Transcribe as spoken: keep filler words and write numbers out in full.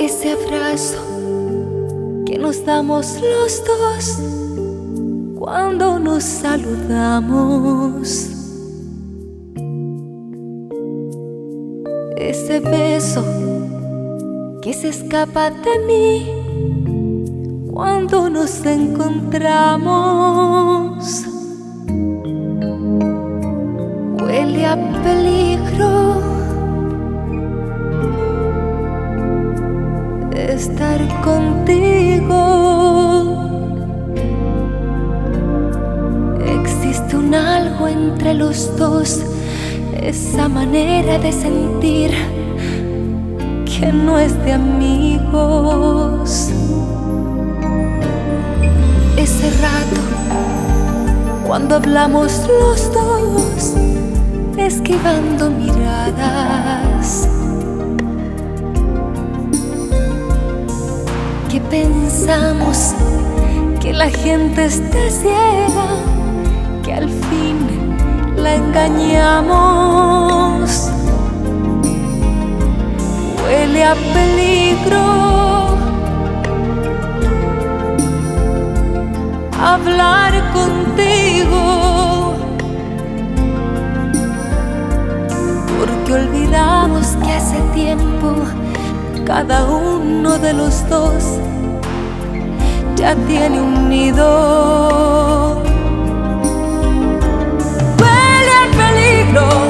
ese abrazo que nos damos los dos cuando nos saludamos, ese beso que se escapa de mí cuando nos encontramos. Huele a peligro estar contigo. Existe un algo entre los dos, esa manera de sentir que no es de amigos. Ese rato cuando hablamos los dos, esquivando miradas, que pensamos que la gente está ciega, que al fin la engañamos. Huele a peligro hablar contigo, porque olvidamos que hace tiempo cada uno de los dos ya tiene un nido. Huele a peligro